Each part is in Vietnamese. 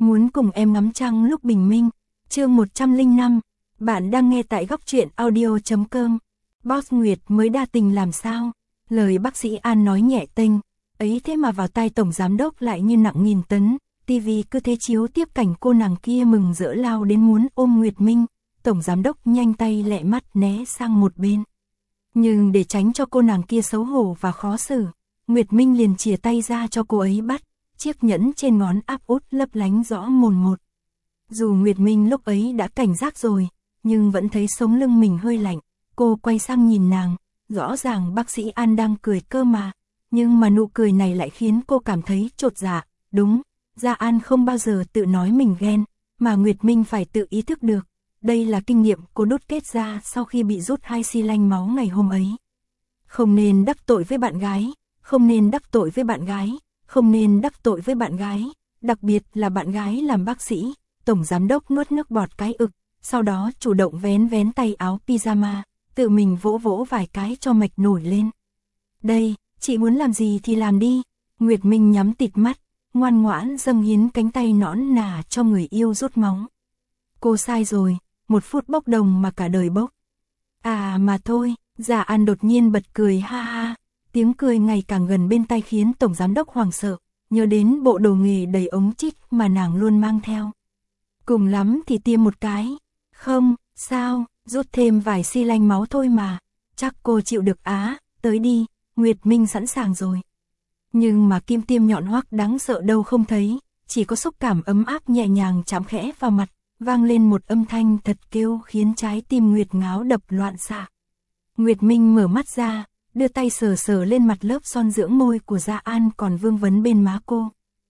Muốn cùng em ngắm trăng lúc bình minh. Chương 105. Bạn đang nghe tại góc truyện audio.com. Boss Nguyệt mới đa tình làm sao? Lời bác sĩ An nói nhẹ tênh, ấy thế mà vào tai tổng giám đốc lại như nặng nghìn tấn. TV cứ thế chiếu tiếp cảnh cô nàng kia mừng rỡ lao đến muốn ôm Nguyệt Minh. Tổng giám đốc nhanh tay lẹ mắt né sang một bên. Nhưng để tránh cho cô nàng kia xấu hổ và khó xử, Nguyệt Minh liền chìa tay ra cho cô ấy bắt. Chiếc nhẫn trên ngón áp út lấp lánh rõ mồn một. Dù Nguyệt Minh lúc ấy đã cảnh giác rồi, nhưng vẫn thấy sống lưng mình hơi lạnh. Cô quay sang nhìn nàng, rõ ràng bác sĩ An đang cười cơ mà. Nhưng mà nụ cười này lại khiến cô cảm thấy chột dạ. Đúng, Gia An không bao giờ tự nói mình ghen, mà Nguyệt Minh phải tự ý thức được. Đây là kinh nghiệm cô đúc kết ra sau khi bị rút 2 xi lanh máu ngày hôm ấy. Không nên đắc tội với bạn gái, không nên đắc tội với bạn gái, không nên đắc tội với bạn gái, đặc biệt là bạn gái làm bác sĩ. Tổng giám đốc nuốt nước bọt cái ực, sau đó chủ động vén vén tay áo pyjama, tự mình vỗ vỗ vài cái cho mạch nổi lên. Đây, chị muốn làm gì thì làm đi. Nguyệt Minh nhắm tịt mắt, ngoan ngoãn dâng hiến cánh tay nõn nà cho người yêu rút máu. Cô sai rồi, 1 phút bốc đồng mà cả đời bốc. À mà thôi, Gia An đột nhiên bật cười ha ha. Tiếng cười ngày càng gần bên tai khiến tổng giám đốc hoảng sợ, nhớ đến bộ đồ nghề đầy ống chích mà nàng luôn mang theo. Cùng lắm thì tiêm một cái. Không, sao, rút thêm vài xi lanh máu thôi mà. Chắc cô chịu được á, tới đi, Nguyệt Minh sẵn sàng rồi. Nhưng mà kim tiêm nhọn hoắc đáng sợ đâu không thấy, chỉ có xúc cảm ấm áp nhẹ nhàng chạm khẽ vào mặt, vang lên một âm thanh thật kêu khiến trái tim Nguyệt Ngáo đập loạn xạ. Nguyệt Minh mở mắt ra, đưa tay sờ sờ lên mặt lớp son dưỡng môi của Gia An còn vương vấn bên má cô.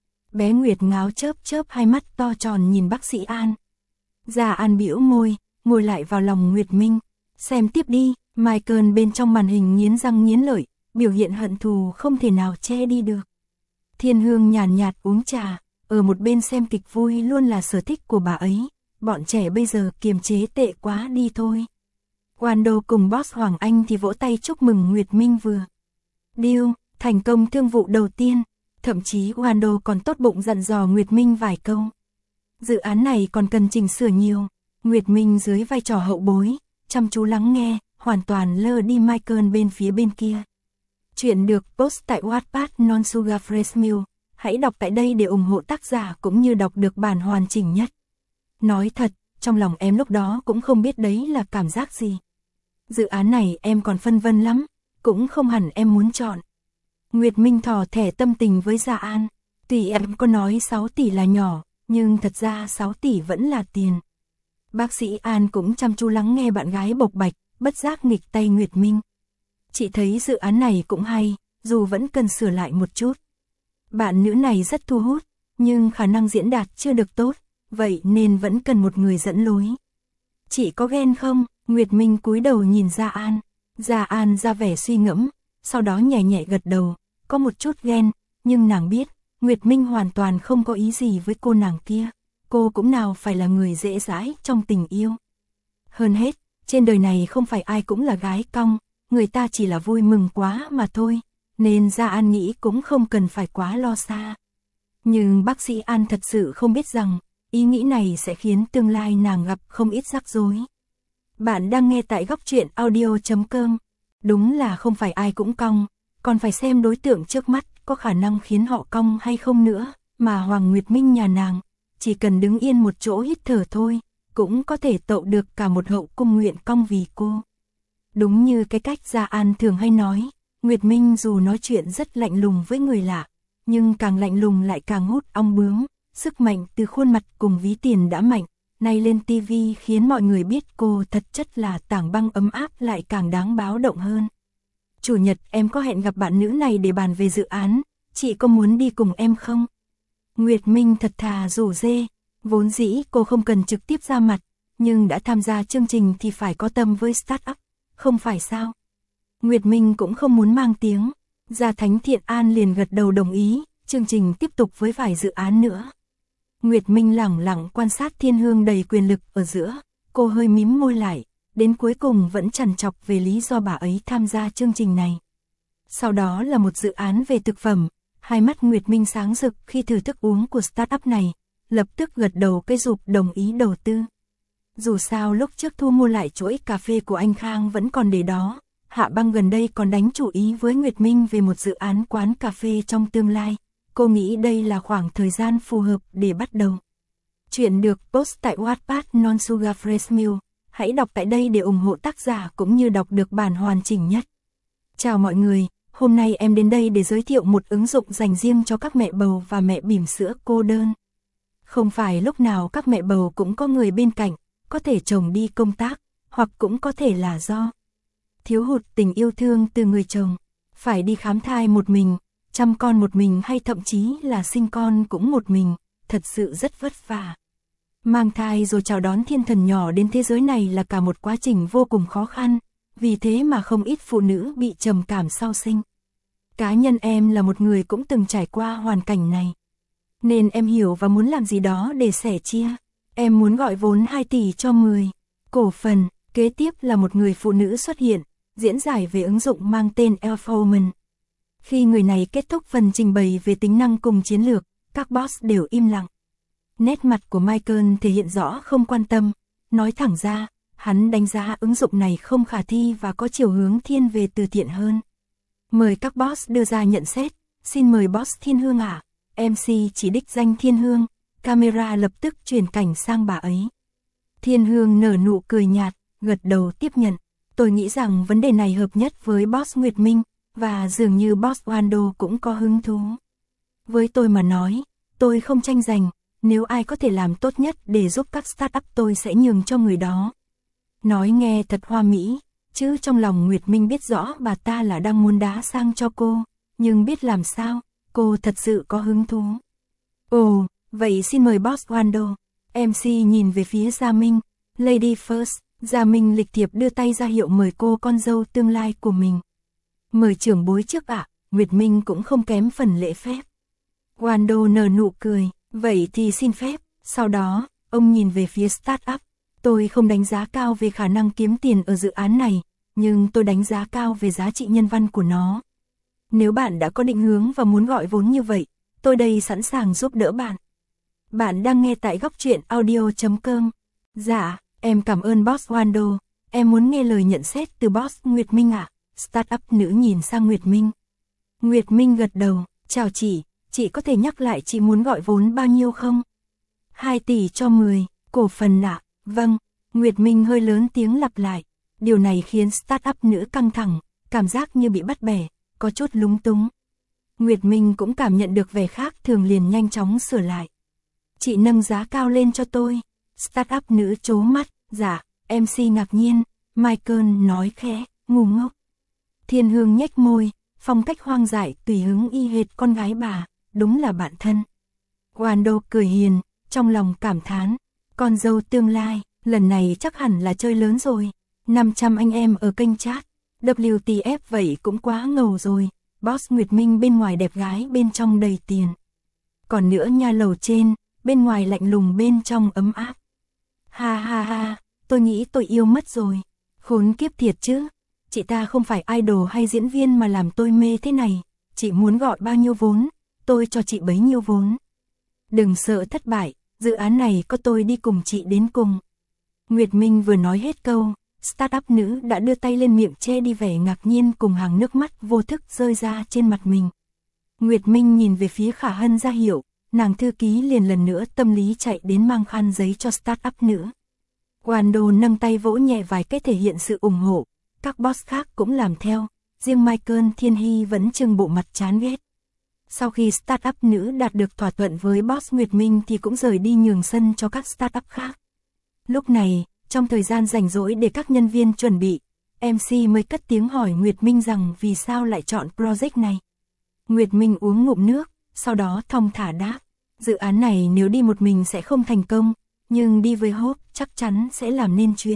Bé Nguyệt Ngáo chớp chớp hai mắt to tròn nhìn bác sĩ An. Gia An bĩu môi, ngồi lại vào lòng Nguyệt Minh. Xem tiếp đi, Michael bên trong màn hình nghiến răng nghiến lợi, biểu hiện hận thù không thể nào che đi được. Thiên Hương nhàn nhạt uống trà, ở một bên xem kịch vui luôn là sở thích của bà ấy. Bọn trẻ bây giờ kiềm chế tệ quá đi thôi. Wando cùng boss Hoàng Anh thì vỗ tay chúc mừng Nguyệt Minh vừa deal, thành công thương vụ đầu tiên. Thậm chí Wando còn tốt bụng dặn dò Nguyệt Minh vài câu. Dự án này còn cần chỉnh sửa nhiều. Nguyệt Minh dưới vai trò hậu bối, chăm chú lắng nghe, hoàn toàn lơ đi Michael bên phía bên kia. Chuyện được post tại Wattpad Non Sugar Fresh Milk. Hãy đọc tại đây để ủng hộ tác giả cũng như đọc được bản hoàn chỉnh nhất. Nói thật, trong lòng em lúc đó cũng không biết đấy là cảm giác gì. Dự án này em còn phân vân lắm, cũng không hẳn em muốn chọn. Nguyệt Minh thò thẻ tâm tình với Gia An. Tuy em có nói 6 tỷ là nhỏ, nhưng thật ra 6 tỷ vẫn là tiền. Bác sĩ An cũng chăm chú lắng nghe bạn gái bộc bạch, bất giác nghịch tay Nguyệt Minh. Chị thấy dự án này cũng hay, dù vẫn cần sửa lại một chút. Bạn nữ này rất thu hút, nhưng khả năng diễn đạt chưa được tốt, vậy nên vẫn cần một người dẫn lối. Chị có ghen không? Nguyệt Minh cúi đầu nhìn Gia An. Gia An ra vẻ suy ngẫm, sau đó nhẹ nhẹ gật đầu, có một chút ghen, nhưng nàng biết, Nguyệt Minh hoàn toàn không có ý gì với cô nàng kia. Cô cũng nào phải là người dễ dãi trong tình yêu. Hơn hết, trên đời này không phải ai cũng là gái cong, người ta chỉ là vui mừng quá mà thôi, nên Gia An nghĩ cũng không cần phải quá lo xa. Nhưng bác sĩ An thật sự không biết rằng, ý nghĩ này sẽ khiến tương lai nàng gặp không ít rắc rối. Bạn đang nghe tại góc truyện audio.com. Đúng là không phải ai cũng cong, còn phải xem đối tượng trước mắt có khả năng khiến họ cong hay không nữa, mà Hoàng Nguyệt Minh nhà nàng, chỉ cần đứng yên một chỗ hít thở thôi, cũng có thể tậu được cả một hậu cung nguyện cong vì cô. Đúng như cái cách Gia An thường hay nói, Nguyệt Minh dù nói chuyện rất lạnh lùng với người lạ, nhưng càng lạnh lùng lại càng hút ong bướm, sức mạnh từ khuôn mặt cùng ví tiền đã mạnh. Nay lên TV khiến mọi người biết cô thật chất là tảng băng ấm áp lại càng đáng báo động hơn. Chủ nhật em có hẹn gặp bạn nữ này để bàn về dự án, chị có muốn đi cùng em không? Nguyệt Minh thật thà rủ rê, vốn dĩ cô không cần trực tiếp ra mặt, nhưng đã tham gia chương trình thì phải có tâm với startup, không phải sao? Nguyệt Minh cũng không muốn mang tiếng, Gia Thánh Thiện An liền gật đầu đồng ý, chương trình tiếp tục với vài dự án nữa. Nguyệt Minh lẳng lặng quan sát Thiên Hương đầy quyền lực ở giữa, cô hơi mím môi lại, đến cuối cùng vẫn trằn trọc về lý do bà ấy tham gia chương trình này. Sau đó là một dự án về thực phẩm, hai mắt Nguyệt Minh sáng rực khi thử thức uống của startup này, lập tức gật đầu cái rụp đồng ý đầu tư. Dù sao lúc trước thu mua lại chuỗi cà phê của anh Khang vẫn còn để đó, Hạ Băng gần đây còn đánh chủ ý với Nguyệt Minh về một dự án quán cà phê trong tương lai. Cô nghĩ đây là khoảng thời gian phù hợp để bắt đầu. Chuyện được post tại Wattpad Non Sugar Fresh Milk. Hãy đọc tại đây để ủng hộ tác giả cũng như đọc được bản hoàn chỉnh nhất. Chào mọi người, hôm nay em đến đây để giới thiệu một ứng dụng dành riêng cho các mẹ bầu và mẹ bỉm sữa cô đơn. Không phải lúc nào các mẹ bầu cũng có người bên cạnh, có thể chồng đi công tác, hoặc cũng có thể là do thiếu hụt tình yêu thương từ người chồng, phải đi khám thai một mình, chăm con một mình hay thậm chí là sinh con cũng một mình, thật sự rất vất vả. Mang thai rồi chào đón thiên thần nhỏ đến thế giới này là cả một quá trình vô cùng khó khăn, vì thế mà không ít phụ nữ bị trầm cảm sau sinh. Cá nhân em là một người cũng từng trải qua hoàn cảnh này, nên em hiểu và muốn làm gì đó để sẻ chia. Em muốn gọi vốn 2 tỷ cho 10 cổ phần. Kế tiếp là một người phụ nữ xuất hiện, diễn giải về ứng dụng mang tên Elfwoman. Khi người này kết thúc phần trình bày về tính năng cùng chiến lược, các boss đều im lặng. Nét mặt của Michael thể hiện rõ không quan tâm, nói thẳng ra, hắn đánh giá ứng dụng này không khả thi và có chiều hướng thiên về từ thiện hơn. Mời các boss đưa ra nhận xét, xin mời boss Thiên Hương ạ. MC chỉ đích danh Thiên Hương, camera lập tức chuyển cảnh sang bà ấy. Thiên Hương nở nụ cười nhạt, gật đầu tiếp nhận. Tôi nghĩ rằng vấn đề này hợp nhất với boss Nguyệt Minh, và dường như boss Wando cũng có hứng thú. Với tôi mà nói, tôi không tranh giành, nếu ai có thể làm tốt nhất để giúp các startup tôi sẽ nhường cho người đó. Nói nghe thật hoa mỹ, chứ trong lòng Nguyệt Minh biết rõ bà ta là đang muốn đá sang cho cô, nhưng biết làm sao, cô thật sự có hứng thú. Ồ, vậy xin mời boss Wando. MC nhìn về phía Gia Minh, Lady First. Gia Minh lịch thiệp đưa tay ra hiệu mời cô con dâu tương lai của mình. Mời trưởng bối trước ạ. Nguyệt Minh cũng không kém phần lễ phép. Wando nở nụ cười, vậy thì xin phép. Sau đó, ông nhìn về phía startup. Tôi không đánh giá cao về khả năng kiếm tiền ở dự án này, nhưng tôi đánh giá cao về giá trị nhân văn của nó. Nếu bạn đã có định hướng và muốn gọi vốn như vậy, tôi đây sẵn sàng giúp đỡ bạn. Bạn đang nghe tại góc truyện audio.com. Dạ, em cảm ơn boss Wando, em muốn nghe lời nhận xét từ boss Nguyệt Minh ạ. Startup nữ nhìn sang Nguyệt Minh. Nguyệt Minh gật đầu, chào chị có thể nhắc lại chị muốn gọi vốn bao nhiêu không? 2 tỷ cho 10 cổ phần ạ. Vâng, Nguyệt Minh hơi lớn tiếng lặp lại. Điều này khiến startup nữ căng thẳng, cảm giác như bị bắt bẻ, có chút lúng túng. Nguyệt Minh cũng cảm nhận được vẻ khác thường liền nhanh chóng sửa lại. Chị nâng giá cao lên cho tôi. Startup nữ trố mắt, dạ, MC ngạc nhiên, Michael nói khẽ, ngu ngốc. Thiên Hương nhếch môi, phong cách hoang dại tùy hứng y hệt con gái bà, đúng là bạn thân. Wando cười hiền, trong lòng cảm thán, con dâu tương lai, lần này chắc hẳn là chơi lớn rồi. 500 anh em ở kênh chat, WTF vậy cũng quá ngầu rồi, boss Nguyệt Minh bên ngoài đẹp gái bên trong đầy tiền. Còn nữa nha lầu trên, bên ngoài lạnh lùng bên trong ấm áp. Ha ha ha, tôi nghĩ tôi yêu mất rồi. Khốn kiếp thiệt chứ. Chị ta không phải idol hay diễn viên mà làm tôi mê thế này. Chị muốn gọi bao nhiêu vốn, tôi cho chị bấy nhiêu vốn. Đừng sợ thất bại, dự án này có tôi đi cùng chị đến cùng. Nguyệt Minh vừa nói hết câu, startup nữ đã đưa tay lên miệng che đi vẻ ngạc nhiên cùng hàng nước mắt vô thức rơi ra trên mặt mình. Nguyệt Minh nhìn về phía Khả Hân ra hiệu. Nàng thư ký liền lần nữa tâm lý chạy đến mang khăn giấy cho startup nữ. Wando nâng tay vỗ nhẹ vài cái thể hiện sự ủng hộ, các boss khác cũng làm theo, riêng Michael Thiên Hy vẫn trưng bộ mặt chán ghét. Sau khi startup nữ đạt được thỏa thuận với boss Nguyệt Minh thì cũng rời đi nhường sân cho các startup khác. Lúc này, trong thời gian rảnh rỗi để các nhân viên chuẩn bị, MC mới cất tiếng hỏi Nguyệt Minh rằng vì sao lại chọn project này. Nguyệt Minh uống ngụm nước, sau đó thong thả đáp, dự án này nếu đi một mình sẽ không thành công, nhưng đi với Hope chắc chắn sẽ làm nên chuyện.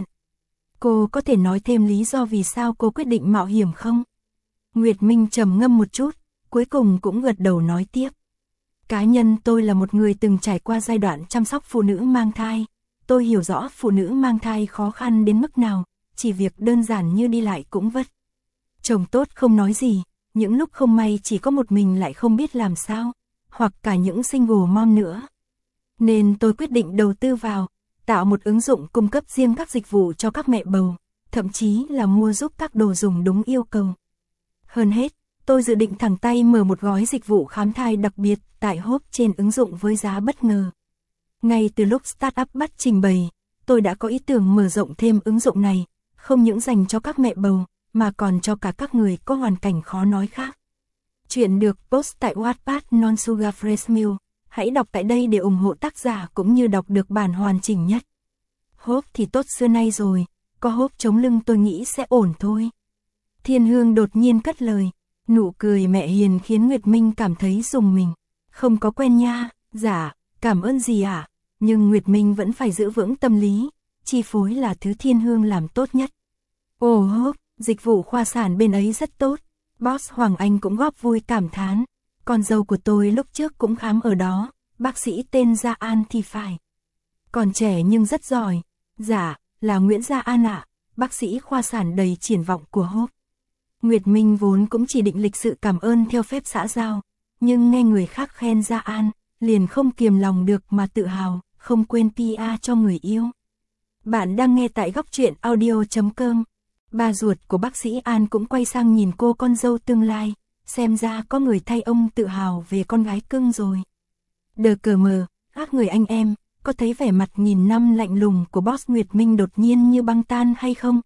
Cô có thể nói thêm lý do vì sao cô quyết định mạo hiểm không? Nguyệt Minh trầm ngâm một chút, cuối cùng cũng gật đầu nói tiếp. Cá nhân tôi là một người từng trải qua giai đoạn chăm sóc phụ nữ mang thai. Tôi hiểu rõ phụ nữ mang thai khó khăn đến mức nào, chỉ việc đơn giản như đi lại cũng vất. Chồng tốt không nói gì, những lúc không may chỉ có một mình lại không biết làm sao, hoặc cả những single mom nữa. Nên tôi quyết định đầu tư vào, tạo một ứng dụng cung cấp riêng các dịch vụ cho các mẹ bầu, thậm chí là mua giúp các đồ dùng đúng yêu cầu. Hơn hết, tôi dự định thẳng tay mở một gói dịch vụ khám thai đặc biệt tại Hope trên ứng dụng với giá bất ngờ. Ngay từ lúc startup bắt trình bày, tôi đã có ý tưởng mở rộng thêm ứng dụng này, không những dành cho các mẹ bầu, mà còn cho cả các người có hoàn cảnh khó nói khác. Chuyện được post tại Wattpad Non Sugar Fresh Milk. Hãy đọc tại đây để ủng hộ tác giả cũng như đọc được bản hoàn chỉnh nhất. Hope thì tốt xưa nay rồi, có Hope chống lưng tôi nghĩ sẽ ổn thôi. Thiên Hương đột nhiên cất lời, nụ cười mẹ hiền khiến Nguyệt Minh cảm thấy rùng mình. Không có quen nha, dạ, cảm ơn gì ạ? Nhưng Nguyệt Minh vẫn phải giữ vững tâm lý, chi phối là thứ Thiên Hương làm tốt nhất. Ồ Hope, dịch vụ khoa sản bên ấy rất tốt. Boss Hoàng Anh cũng góp vui cảm thán. Con dâu của tôi lúc trước cũng khám ở đó, bác sĩ tên Gia An thì phải. Còn trẻ nhưng rất giỏi. Dạ, là Nguyễn Gia An ạ, bác sĩ khoa sản đầy triển vọng của Hope. Nguyệt Minh vốn cũng chỉ định lịch sự cảm ơn theo phép xã giao, nhưng nghe người khác khen Gia An, liền không kiềm lòng được mà tự hào, không quên PR cho người yêu. Bạn đang nghe tại góc truyện audio.com. Bà ruột của bác sĩ An cũng quay sang nhìn cô con dâu tương lai, xem ra có người thay ông tự hào về con gái cưng rồi. Đờ cờ mờ, các người anh em, có thấy vẻ mặt nghìn năm lạnh lùng của boss Nguyệt Minh đột nhiên như băng tan hay không?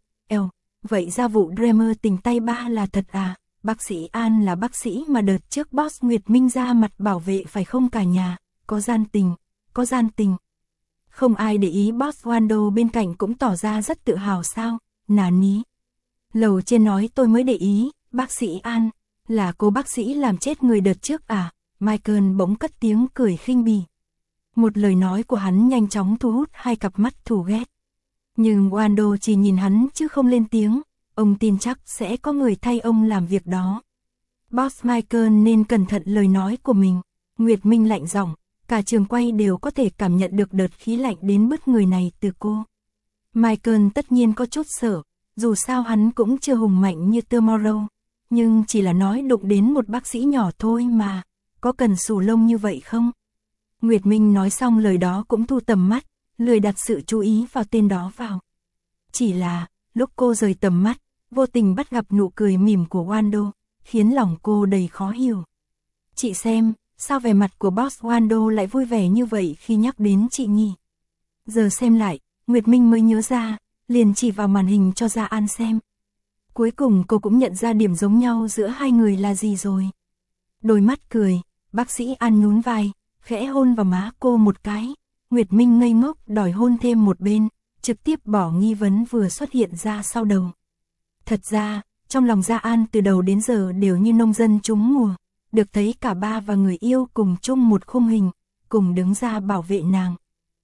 Vậy ra vụ Dreamer tình tay ba là thật à? Bác sĩ An là bác sĩ mà đợt trước boss Nguyệt Minh ra mặt bảo vệ phải không cả nhà? Có gian tình, có gian tình. Không ai để ý boss Wando bên cạnh cũng tỏ ra rất tự hào sao? Nà ní. Lầu trên nói tôi mới để ý, bác sĩ An, là cô bác sĩ làm chết người đợt trước à? Michael bỗng cất tiếng cười khinh bỉ. Một lời nói của hắn nhanh chóng thu hút hai cặp mắt thù ghét. Nhưng Wando chỉ nhìn hắn chứ không lên tiếng, ông tin chắc sẽ có người thay ông làm việc đó. Boss Michael nên cẩn thận lời nói của mình. Nguyệt Minh lạnh giọng, cả trường quay đều có thể cảm nhận được đợt khí lạnh đến bứt người này từ cô. Michael tất nhiên có chút sợ, dù sao hắn cũng chưa hùng mạnh như Tomorrow, nhưng chỉ là nói đụng đến một bác sĩ nhỏ thôi mà, có cần xù lông như vậy không? Nguyệt Minh nói xong lời đó cũng thu tầm mắt, lười đặt sự chú ý vào tên đó vào. Chỉ là, lúc cô rời tầm mắt, vô tình bắt gặp nụ cười mỉm của Wando, khiến lòng cô đầy khó hiểu. Chị xem, sao vẻ mặt của boss Wando lại vui vẻ như vậy khi nhắc đến chị nhỉ? Giờ xem lại, Nguyệt Minh mới nhớ ra, liền chỉ vào màn hình cho Gia An xem. Cuối cùng cô cũng nhận ra điểm giống nhau giữa hai người là gì rồi. Đôi mắt cười, bác sĩ An nhún vai, khẽ hôn vào má cô một cái. Nguyệt Minh ngây ngốc đòi hôn thêm một bên, trực tiếp bỏ nghi vấn vừa xuất hiện ra sau đầu. Thật ra, trong lòng Gia An từ đầu đến giờ đều như nông dân trúng mùa, được thấy cả ba và người yêu cùng chung một khung hình, cùng đứng ra bảo vệ nàng.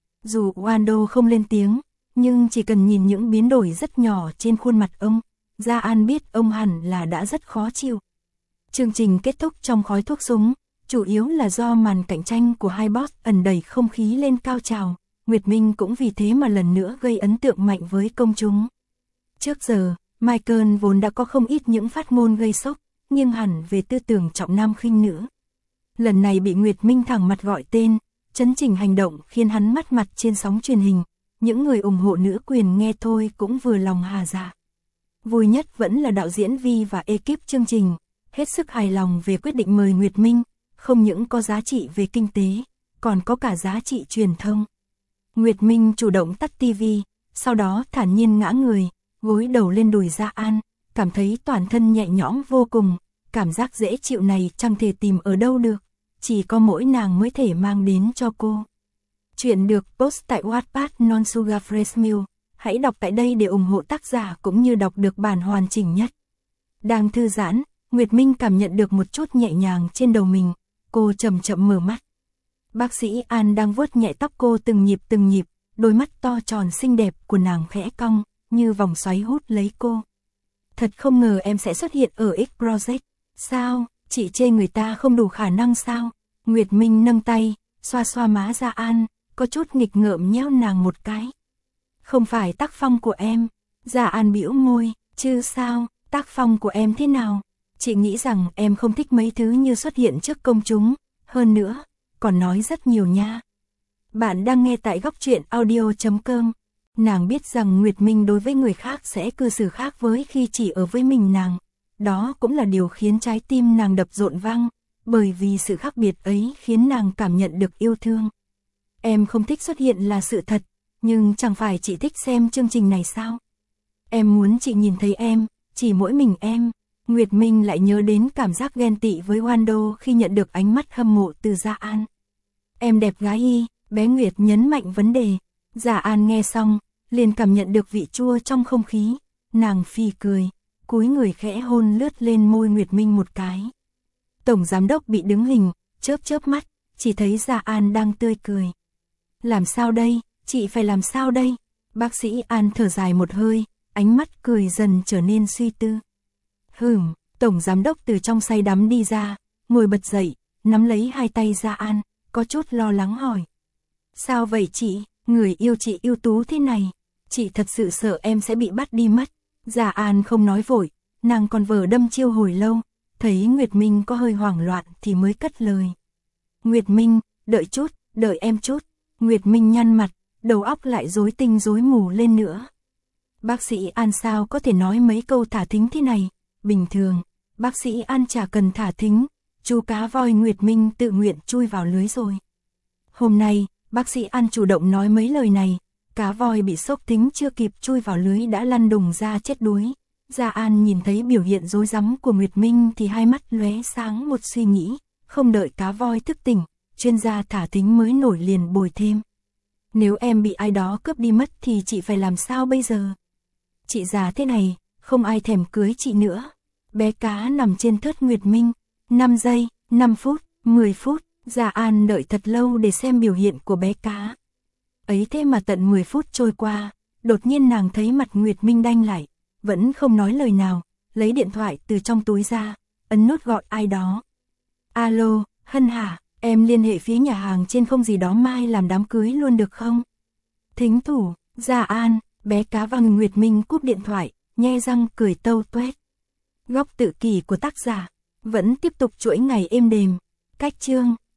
Dù Wando không lên tiếng, nhưng chỉ cần nhìn những biến đổi rất nhỏ trên khuôn mặt ông, Gia An biết ông hẳn là đã rất khó chịu. Chương trình kết thúc trong khói thuốc súng, chủ yếu là do màn cạnh tranh của hai boss ẩn đẩy không khí lên cao trào. Nguyệt Minh cũng vì thế mà lần nữa gây ấn tượng mạnh với công chúng. Trước giờ, Michael vốn đã có không ít những phát ngôn gây sốc, nghiêng hẳn về tư tưởng trọng nam khinh nữ. Lần này bị Nguyệt Minh thẳng mặt gọi tên, chấn chỉnh hành động khiến hắn mắt mặt trên sóng truyền hình. Những người ủng hộ nữ quyền nghe thôi cũng vừa lòng hà dạ. Vui nhất vẫn là đạo diễn Vi và ekip chương trình, hết sức hài lòng về quyết định mời Nguyệt Minh, không những có giá trị về kinh tế, còn có cả giá trị truyền thông. Nguyệt Minh chủ động tắt tivi, sau đó thản nhiên ngã người, gối đầu lên đùi Gia An, cảm thấy toàn thân nhẹ nhõm vô cùng, cảm giác dễ chịu này chẳng thể tìm ở đâu được, chỉ có mỗi nàng mới thể mang đến cho cô. Chuyện được post tại Wattpad Non Sugar Fresh Milk. Hãy đọc tại đây để ủng hộ tác giả cũng như đọc được bản hoàn chỉnh nhất. Đang thư giãn, Nguyệt Minh cảm nhận được một chút nhẹ nhàng trên đầu mình, cô chậm chậm mở mắt. Bác sĩ An đang vuốt nhẹ tóc cô từng nhịp, đôi mắt to tròn xinh đẹp của nàng khẽ cong, như vòng xoáy hút lấy cô. Thật không ngờ em sẽ xuất hiện ở X Project. Sao, chị chê người ta không đủ khả năng sao? Nguyệt Minh nâng tay, xoa xoa má Gia An, có chút nghịch ngợm nhéo nàng một cái. Không phải tác phong của em. Gia An bĩu môi, chứ sao, tác phong của em thế nào? Chị nghĩ rằng em không thích mấy thứ như xuất hiện trước công chúng, hơn nữa, còn nói rất nhiều nha. Bạn đang nghe tại góc truyện audio.com. Nàng biết rằng Nguyệt Minh đối với người khác sẽ cư xử khác với khi chỉ ở với mình nàng. Đó cũng là điều khiến trái tim nàng đập rộn vang, bởi vì sự khác biệt ấy khiến nàng cảm nhận được yêu thương. Em không thích xuất hiện là sự thật, nhưng chẳng phải chị thích xem chương trình này sao? Em muốn chị nhìn thấy em, chỉ mỗi mình em. Nguyệt Minh lại nhớ đến cảm giác ghen tị với Wando khi nhận được ánh mắt hâm mộ từ Gia An. Em đẹp gái y, bé Nguyệt nhấn mạnh vấn đề. Gia An nghe xong, liền cảm nhận được vị chua trong không khí. Nàng phì cười, cúi người khẽ hôn lướt lên môi Nguyệt Minh một cái. Tổng giám đốc bị đứng hình, chớp chớp mắt, chỉ thấy Gia An đang tươi cười. Làm sao đây, chị phải làm sao đây? Bác sĩ An thở dài một hơi, ánh mắt cười dần trở nên suy tư. Tổng giám đốc từ trong say đắm đi ra, ngồi bật dậy, nắm lấy hai tay Gia An, có chút lo lắng hỏi. Sao vậy chị, người yêu chị ưu tú thế này, chị thật sự sợ em sẽ bị bắt đi mất. Gia An không nói vội, nàng còn vờ đâm chiêu hồi lâu, thấy Nguyệt Minh có hơi hoảng loạn thì mới cất lời. Nguyệt Minh, đợi chút, đợi em chút. Nguyệt Minh nhăn mặt, đầu óc lại rối tinh rối mù lên nữa. Bác sĩ An sao có thể nói mấy câu thả thính thế này, bình thường, bác sĩ An chả cần thả thính, chú cá voi Nguyệt Minh tự nguyện chui vào lưới rồi. Hôm nay, bác sĩ An chủ động nói mấy lời này, cá voi bị sốc thính chưa kịp chui vào lưới đã lăn đùng ra chết đuối. Gia An nhìn thấy biểu hiện rối rắm của Nguyệt Minh thì hai mắt lóe sáng một suy nghĩ, không đợi cá voi thức tỉnh, chuyên gia thả thính mới nổi liền bồi thêm. Nếu em bị ai đó cướp đi mất thì chị phải làm sao bây giờ? Chị già thế này, không ai thèm cưới chị nữa. Bé cá nằm trên thớt Nguyệt Minh, 5 giây, 5 phút, 10 phút, Gia An đợi thật lâu để xem biểu hiện của bé cá. Ấy thế mà tận 10 phút trôi qua, đột nhiên nàng thấy mặt Nguyệt Minh đanh lại, vẫn không nói lời nào, lấy điện thoại từ trong túi ra, ấn nút gọi ai đó. Alo, Hân hả, em liên hệ phía nhà hàng trên không gì đó mai làm đám cưới luôn được không? Thính thủ, Gia An, bé cá và Nguyệt Minh cúp điện thoại, nhe răng cười tâu tuét. Góc tự kỷ của tác giả, vẫn tiếp tục chuỗi ngày êm đềm, cách chương.